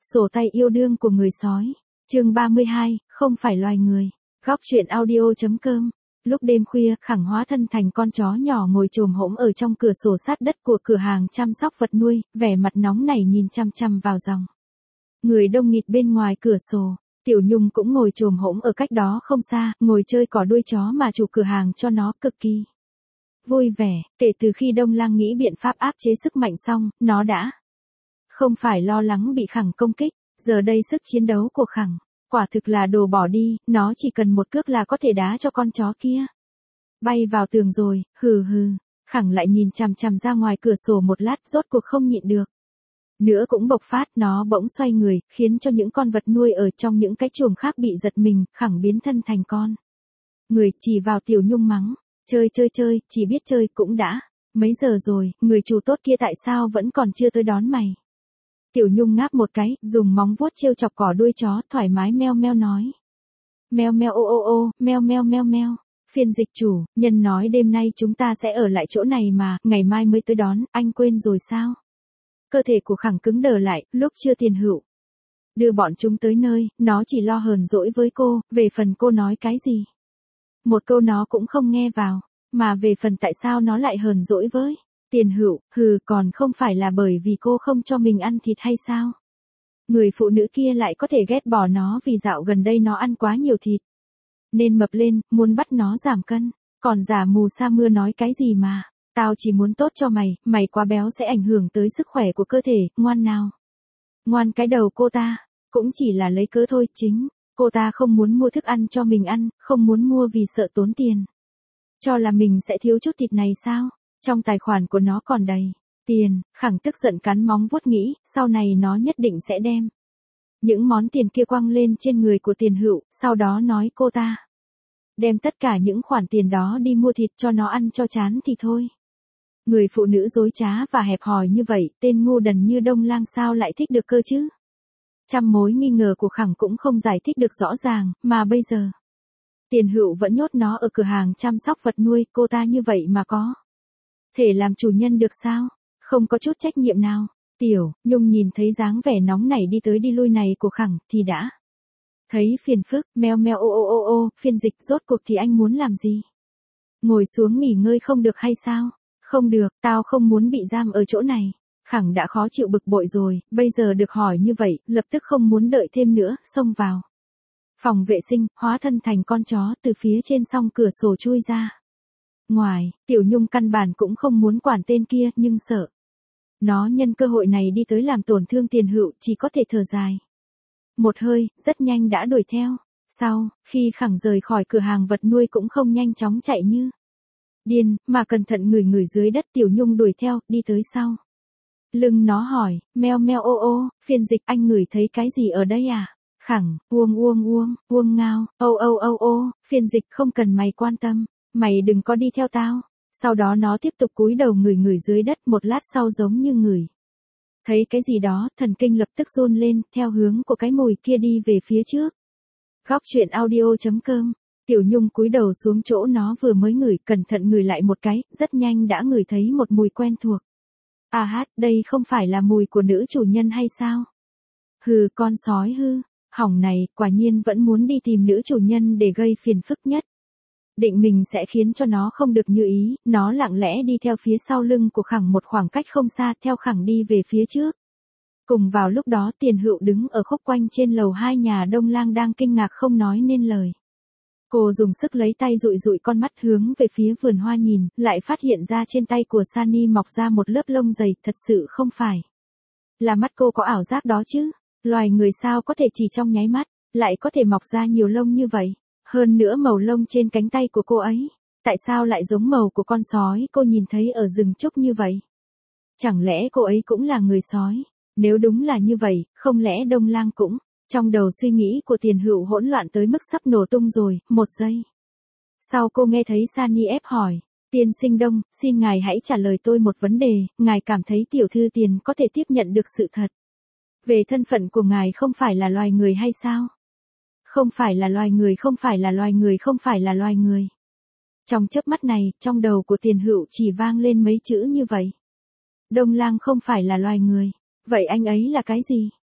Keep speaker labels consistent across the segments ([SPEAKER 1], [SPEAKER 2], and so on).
[SPEAKER 1] Sổ tay yêu đương của người sói. Chương 32, không phải loài người. Góc truyện audio.com. Lúc đêm khuya, Khẳng hóa thân thành con chó nhỏ ngồi chồm hổm ở trong cửa sổ sát đất của cửa hàng chăm sóc vật nuôi, vẻ mặt nóng nảy nhìn chăm chăm vào dòng người đông nghịt bên ngoài cửa sổ. Tiểu Nhung cũng ngồi chồm hổm ở cách đó không xa, ngồi chơi cỏ đuôi chó mà chủ cửa hàng cho nó, cực kỳ vui vẻ. Kể từ khi Đông Lang nghĩ biện pháp áp chế sức mạnh xong, nó đã không phải lo lắng bị Khẳng công kích. Giờ đây sức chiến đấu của Khẳng quả thực là đồ bỏ đi, nó chỉ cần một cước là có thể đá cho con chó kia bay vào tường rồi. Hừ hừ. Khẳng lại nhìn chằm chằm ra ngoài cửa sổ một lát, rốt cuộc không nhịn được nữa cũng bộc phát. Nó bỗng xoay người, khiến cho những con vật nuôi ở trong những cái chuồng khác bị giật mình. Khẳng biến thân thành con người, chỉ vào Tiểu Nhung mắng: chơi, chỉ biết chơi cũng đã mấy giờ rồi, người chủ tốt kia tại sao vẫn còn chưa tới đón mày? Tiểu Nhung ngáp một cái, dùng móng vuốt trêu chọc cỏ đuôi chó, thoải mái meo meo nói: meo meo ô ô ô, meo meo meo meo. Phiên dịch: chủ nhân nói đêm nay chúng ta sẽ ở lại chỗ này mà, ngày mai mới tới đón, anh quên rồi sao? Cơ thể của Khẳng cứng đờ lại. Lúc chưa Tiền Hựu đưa bọn chúng tới nơi, nó chỉ lo hờn dỗi với cô. Về phần cô nói cái gì, một câu nó cũng không nghe vào. Mà về phần tại sao nó lại hờn dỗi với Tiền Hựu, còn không phải là bởi vì cô không cho mình ăn thịt hay sao? Người phụ nữ kia lại có thể ghét bỏ nó vì dạo gần đây nó ăn quá nhiều thịt nên mập lên, muốn bắt nó giảm cân. Còn giả mù sa mưa nói cái gì mà: tao chỉ muốn tốt cho mày, mày quá béo sẽ ảnh hưởng tới sức khỏe của cơ thể. Ngoan nào. Ngoan cái đầu cô ta cũng chỉ là lấy cớ thôi. Chính cô ta không muốn mua thức ăn cho mình ăn, không muốn mua vì sợ tốn tiền. Cho là mình sẽ thiếu chút thịt này sao? Trong tài khoản của nó còn đầy tiền. Khẳng tức giận cắn móng vuốt nghĩ, sau này nó nhất định sẽ đem những món tiền kia quăng lên trên người của Tiền Hựu, sau đó nói cô ta đem tất cả những khoản tiền đó đi mua thịt cho nó ăn cho chán thì thôi. Người phụ nữ dối trá và hẹp hòi như vậy, tên ngu đần như Đông Lang sao lại thích được cơ chứ? Trăm mối nghi ngờ của Khẳng cũng không giải thích được rõ ràng, mà bây giờ Tiền Hựu vẫn nhốt nó ở cửa hàng chăm sóc vật nuôi. Cô ta như vậy mà có thể làm chủ nhân được sao? Không có chút trách nhiệm nào. Tiểu Nhung nhìn thấy dáng vẻ nóng nảy đi tới đi lui này của Khẳng thì đã thấy phiền phức. Meo meo ô ô ô ô. Phiên dịch: rốt cuộc thì anh muốn làm gì? Ngồi xuống nghỉ ngơi không được hay sao? Không được, tao không muốn bị giam ở chỗ này. Khẳng đã khó chịu bực bội rồi, bây giờ được hỏi như vậy, lập tức không muốn đợi thêm nữa, xông vào phòng vệ sinh, hóa thân thành con chó, từ phía trên song cửa sổ chui ra ngoài. Tiểu Nhung căn bản cũng không muốn quản tên kia, nhưng sợ nó nhân cơ hội này đi tới làm tổn thương Tiền Hựu, chỉ có thể thở dài một hơi, rất nhanh đã đuổi theo. Sau khi Khẳng rời khỏi cửa hàng vật nuôi cũng không nhanh chóng chạy như điên, mà cẩn thận ngửi ngửi dưới đất. Tiểu Nhung đuổi theo, đi tới sau lưng nó hỏi: meo meo ô ô. Phiên dịch: anh ngửi thấy cái gì ở đây à? Khẳng: uông ngao, âu âu âu ô. Phiên dịch: không cần mày quan tâm, mày đừng có đi theo tao. Sau đó nó tiếp tục cúi đầu ngửi ngửi dưới đất, một lát sau giống như ngửi thấy cái gì đó, thần kinh lập tức run lên, theo hướng của cái mùi kia đi về phía trước. Góc truyện audio.com. Tiểu Nhung cúi đầu xuống chỗ nó vừa mới ngửi, cẩn thận ngửi lại một cái, rất nhanh đã ngửi thấy một mùi quen thuộc. Đây không phải là mùi của nữ chủ nhân hay sao? Con sói hư hỏng này, quả nhiên vẫn muốn đi tìm nữ chủ nhân để gây phiền phức nhất. Định mình sẽ khiến cho nó không được như ý. Nó lặng lẽ đi theo phía sau lưng của Khẳng một khoảng cách không xa, theo Khẳng đi về phía trước. Cùng vào lúc đó, Tiền Hựu đứng ở khúc quanh trên lầu 2 nhà Đông Lang đang kinh ngạc không nói nên lời. Cô dùng sức lấy tay dụi dụi con mắt hướng về phía vườn hoa nhìn, lại phát hiện ra trên tay của Sunny mọc ra một lớp lông dày. Thật sự không phải là mắt cô có ảo giác đó chứ? Loài người sao có thể chỉ trong nháy mắt lại có thể mọc ra nhiều lông như vậy? Hơn nữa màu lông trên cánh tay của cô ấy, tại sao lại giống màu của con sói cô nhìn thấy ở rừng trúc như vậy? Chẳng lẽ cô ấy cũng là người sói? Nếu đúng là như vậy, không lẽ Đông Lang cũng... Trong đầu suy nghĩ của Tiền Hựu hỗn loạn tới mức sắp nổ tung rồi. Một giây sau cô nghe thấy Sunny ép hỏi: tiên sinh Đông, xin ngài hãy trả lời tôi một vấn đề. Ngài cảm thấy tiểu thư Tiền có thể tiếp nhận được sự thật về thân phận của ngài không phải là loài người hay sao? Không phải là loài người, không phải là loài người, không phải là loài người. Trong chớp mắt này, trong đầu của Tiền Hựu chỉ vang lên mấy chữ như vậy. Đông Lang không phải là loài người. Vậy anh ấy là cái gì?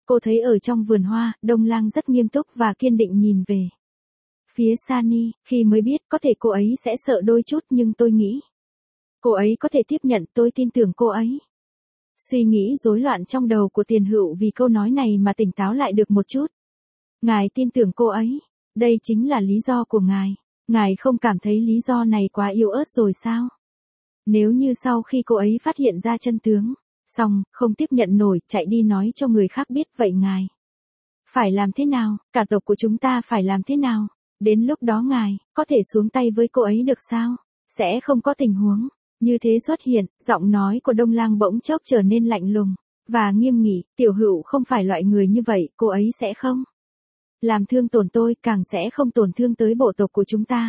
[SPEAKER 1] Cô thấy ở trong vườn hoa, Đông Lang rất nghiêm túc và kiên định nhìn về phía Sunny, khi mới biết có thể cô ấy sẽ sợ đôi chút nhưng tôi nghĩ cô ấy có thể tiếp nhận, tôi tin tưởng cô ấy. Suy nghĩ rối loạn trong đầu của Tiền Hựu vì câu nói này mà tỉnh táo lại được một chút. Ngài tin tưởng cô ấy, đây chính là lý do của ngài. Ngài không cảm thấy lý do này quá yếu ớt rồi sao? Nếu như sau khi cô ấy phát hiện ra chân tướng, xong, không tiếp nhận nổi, chạy đi nói cho người khác biết, vậy ngài phải làm thế nào? Cả tộc của chúng ta phải làm thế nào? Đến lúc đó ngài có thể xuống tay với cô ấy được sao? Sẽ không có tình huống như thế xuất hiện. Giọng nói của Đông Lang bỗng chốc trở nên lạnh lùng và nghiêm nghị. Tiểu Hựu không phải loại người như vậy, cô ấy sẽ không làm thương tổn tôi, càng sẽ không tổn thương tới bộ tộc của chúng ta.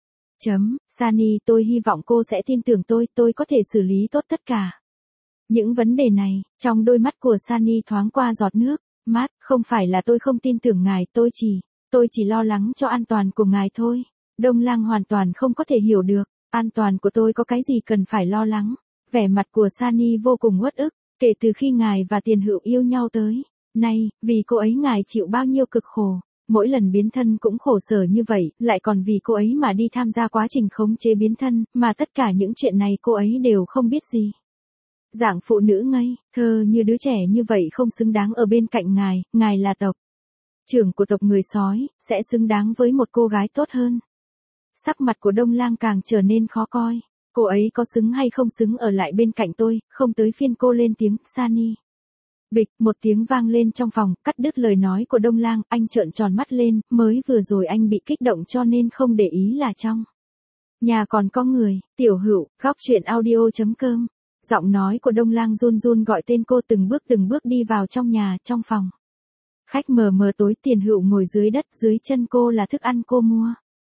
[SPEAKER 1] Sunny, tôi hy vọng cô sẽ tin tưởng tôi có thể xử lý tốt tất cả những vấn đề này. Trong đôi mắt của Sunny thoáng qua giọt nước mắt. Không phải là tôi không tin tưởng ngài, tôi chỉ lo lắng cho an toàn của ngài thôi. Đông Lang hoàn toàn không có thể hiểu được, an toàn của tôi có cái gì cần phải lo lắng. Vẻ mặt của Sunny vô cùng uất ức, kể từ khi ngài và Tiền Hựu yêu nhau tới nay, vì cô ấy ngài chịu bao nhiêu cực khổ. Mỗi lần biến thân cũng khổ sở như vậy, lại còn vì cô ấy mà đi tham gia quá trình khống chế biến thân, mà tất cả những chuyện này cô ấy đều không biết gì. Dạng phụ nữ ngây thơ như đứa trẻ như vậy không xứng đáng ở bên cạnh ngài là tộc trưởng của tộc người sói, sẽ xứng đáng với một cô gái tốt hơn. Sắc mặt của Đông Lang càng trở nên khó coi. Cô ấy có xứng hay không xứng ở lại bên cạnh tôi, không tới phiên cô lên tiếng. Sunny. Bịch, một tiếng vang lên trong phòng, cắt đứt lời nói của Đông Lang. Anh trợn tròn mắt lên, mới vừa rồi anh bị kích động cho nên không để ý là trong nhà còn có người. Tiểu Hựu, góc truyện audio.com. Giọng nói của Đông Lang run run gọi tên cô, từng bước đi vào trong nhà. Trong phòng khách mờ mờ tối, Tiền Hựu ngồi dưới đất, dưới chân cô là thức ăn cô mua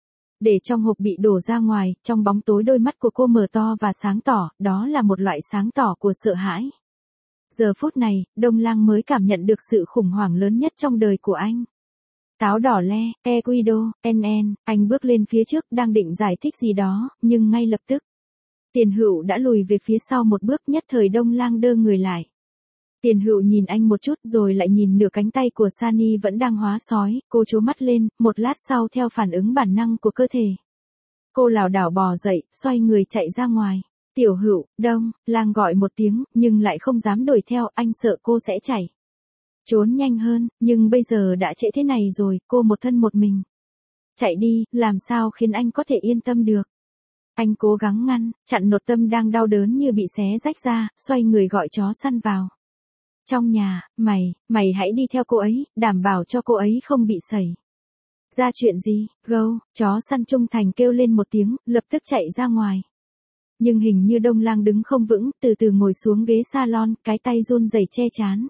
[SPEAKER 1] để trong hộp bị đổ ra ngoài. Trong bóng tối đôi mắt của cô mở to và sáng tỏ, đó là một loại sáng tỏ của sợ hãi. Giờ phút này, Đông Lang mới cảm nhận được sự khủng hoảng lớn nhất trong đời của anh. Táo đỏ le, Equido, NN, anh bước lên phía trước đang định giải thích gì đó, nhưng ngay lập tức Tiền Hựu đã lùi về phía sau một bước, nhất thời Đông Lang đơ người lại. Tiền Hựu nhìn anh một chút rồi lại nhìn nửa cánh tay của Sunny vẫn đang hóa sói, cô trố mắt lên, một lát sau theo phản ứng bản năng của cơ thể. Cô lảo đảo bò dậy, xoay người chạy ra ngoài. Tiểu Hựu, Đông Lang gọi một tiếng, nhưng lại không dám đuổi theo, anh sợ cô sẽ chạy trốn nhanh hơn, nhưng bây giờ đã trễ thế này rồi, cô một thân một mình chạy đi, làm sao khiến anh có thể yên tâm được. Anh cố gắng chặn nội tâm đang đau đớn như bị xé rách ra, xoay người gọi chó săn vào trong nhà. Mày hãy đi theo cô ấy, đảm bảo cho cô ấy không bị xảy ra chuyện gì. Gâu, chó săn trung thành kêu lên một tiếng, lập tức chạy ra ngoài. Nhưng hình như Đông Lang đứng không vững, từ từ ngồi xuống ghế salon, cái tay run rẩy che chán.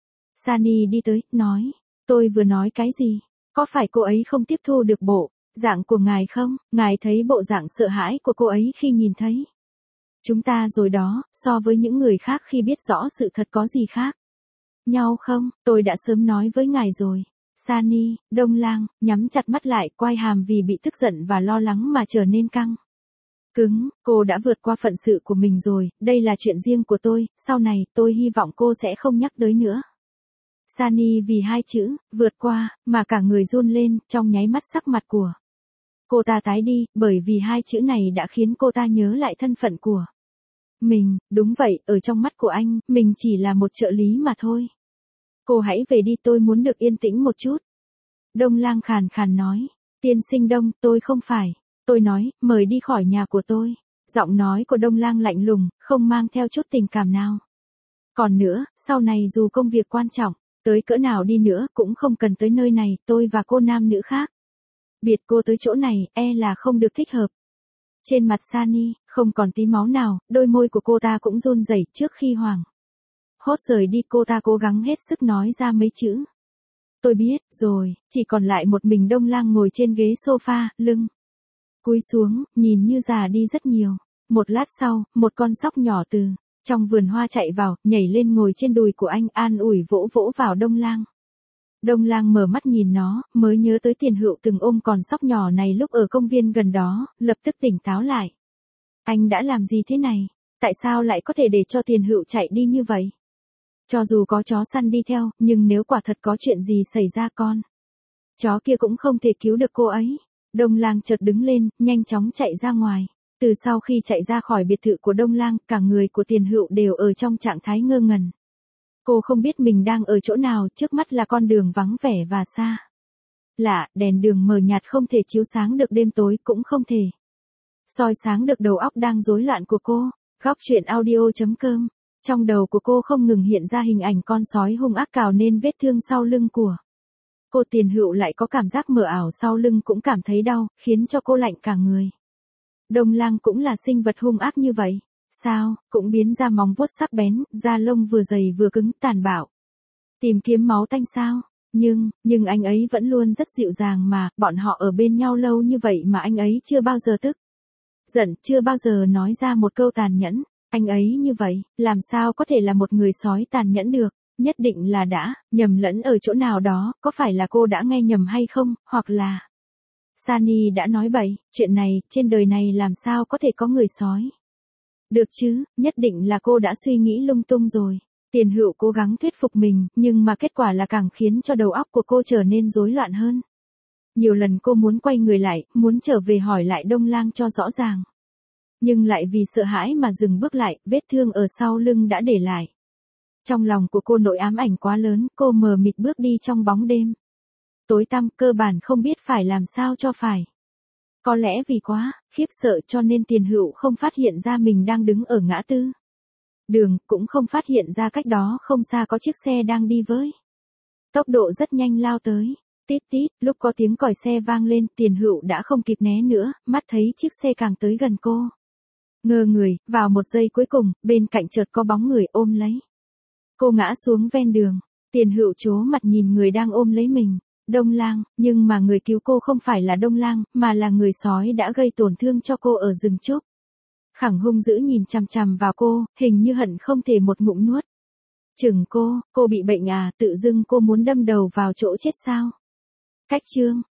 [SPEAKER 1] Sunny đi tới, nói, tôi vừa nói cái gì? Có phải cô ấy không tiếp thu được bộ dạng của ngài không? Ngài thấy bộ dạng sợ hãi của cô ấy khi nhìn thấy chúng ta rồi đó, so với những người khác khi biết rõ sự thật có gì khác nhau không? Tôi đã sớm nói với ngài rồi. Sunny, Đông Lang nhắm chặt mắt lại, quai hàm vì bị tức giận và lo lắng mà trở nên căng cứng. Cô đã vượt qua phận sự của mình rồi, đây là chuyện riêng của tôi, sau này tôi hy vọng cô sẽ không nhắc tới nữa. Sunny vì hai chữ vượt qua mà cả người run lên, trong nháy mắt sắc mặt của cô ta tái đi, bởi vì hai chữ này đã khiến cô ta nhớ lại thân phận của mình. Đúng vậy, ở trong mắt của anh, mình chỉ là một trợ lý mà thôi. Cô hãy về đi, tôi muốn được yên tĩnh một chút. Đông Lang khàn khàn nói. Tiên sinh Đông, tôi không phải. Tôi nói, mời đi khỏi nhà của tôi. Giọng nói của Đông Lang lạnh lùng, không mang theo chút tình cảm nào. Còn nữa, sau này dù công việc quan trọng tới cỡ nào đi nữa cũng không cần tới nơi này, tôi và cô nam nữ khác biệt cô tới chỗ này, là không được thích hợp. Trên mặt Sunny không còn tí máu nào, đôi môi của cô ta cũng run rẩy. Trước khi hoảng hốt rời đi, cô ta cố gắng hết sức nói ra mấy chữ. Tôi biết rồi. Chỉ còn lại một mình Đông Lang ngồi trên ghế sofa, lưng cúi xuống, nhìn như già đi rất nhiều. Một lát sau, một con sóc nhỏ từ trong vườn hoa chạy vào, nhảy lên ngồi trên đùi của anh, an ủi vỗ vỗ vào Đông Lang. Đông Lang mở mắt nhìn nó, mới nhớ tới Tiền Hựu từng ôm con sóc nhỏ này lúc ở công viên gần đó, lập tức tỉnh táo lại. Anh đã làm gì thế này? Tại sao lại có thể để cho Tiền Hựu chạy đi như vậy? Cho dù có chó săn đi theo, nhưng nếu quả thật có chuyện gì xảy ra con chó kia cũng không thể cứu được cô ấy. Đông Lang chợt đứng lên, nhanh chóng chạy ra ngoài. Từ sau khi chạy ra khỏi biệt thự của Đông Lang, cả người của Tiền Hựu đều ở trong trạng thái ngơ ngẩn. Cô không biết mình đang ở chỗ nào, trước mắt là con đường vắng vẻ và xa lạ, đèn đường mờ nhạt không thể chiếu sáng được đêm tối, cũng không thể soi sáng được đầu óc đang rối loạn của cô. Góc truyện audio.com. Trong đầu của cô không ngừng hiện ra hình ảnh con sói hung ác cào nên vết thương sau lưng của cô. Tiền Hựu lại có cảm giác mờ ảo sau lưng cũng cảm thấy đau, khiến cho cô lạnh cả người. Đông Lang cũng là sinh vật hung ác như vậy. Sao, cũng biến ra móng vuốt sắc bén, da lông vừa dày vừa cứng, tàn bạo. Tìm kiếm máu tanh sao? Nhưng anh ấy vẫn luôn rất dịu dàng mà, bọn họ ở bên nhau lâu như vậy mà anh ấy chưa bao giờ tức giận, chưa bao giờ nói ra một câu tàn nhẫn. Anh ấy như vậy, làm sao có thể là một người sói tàn nhẫn được? Nhất định là đã nhầm lẫn ở chỗ nào đó, có phải là cô đã nghe nhầm hay không, hoặc là Sunny đã nói bậy, chuyện này, trên đời này làm sao có thể có người sói được chứ, nhất định là cô đã suy nghĩ lung tung rồi. Tiền Hựu cố gắng thuyết phục mình, nhưng mà kết quả là càng khiến cho đầu óc của cô trở nên rối loạn hơn. Nhiều lần cô muốn quay người lại, muốn trở về hỏi lại Đông Lang cho rõ ràng. Nhưng lại vì sợ hãi mà dừng bước lại, vết thương ở sau lưng đã để lại. Trong lòng của cô nỗi ám ảnh quá lớn, cô mờ mịt bước đi trong bóng đêm tối tăm, cơ bản không biết phải làm sao cho phải. Có lẽ vì quá khiếp sợ cho nên Tiền Hựu không phát hiện ra mình đang đứng ở ngã tư đường, cũng không phát hiện ra cách đó không xa có chiếc xe đang đi với tốc độ rất nhanh lao tới. Tít tít, lúc có tiếng còi xe vang lên, Tiền Hựu đã không kịp né nữa, mắt thấy chiếc xe càng tới gần cô. Ngơ người, vào một giây cuối cùng, bên cạnh chợt có bóng người ôm lấy cô ngã xuống ven đường. Tiền Hựu trố mặt nhìn người đang ôm lấy mình. Đông Lang, nhưng mà người cứu cô không phải là Đông Lang, mà là người sói đã gây tổn thương cho cô ở rừng trúc. Khẳng hung dữ nhìn chằm chằm vào cô, hình như hận không thể một ngụm nuốt chửng cô bị bệnh à, tự dưng cô muốn đâm đầu vào chỗ chết sao? Cách chương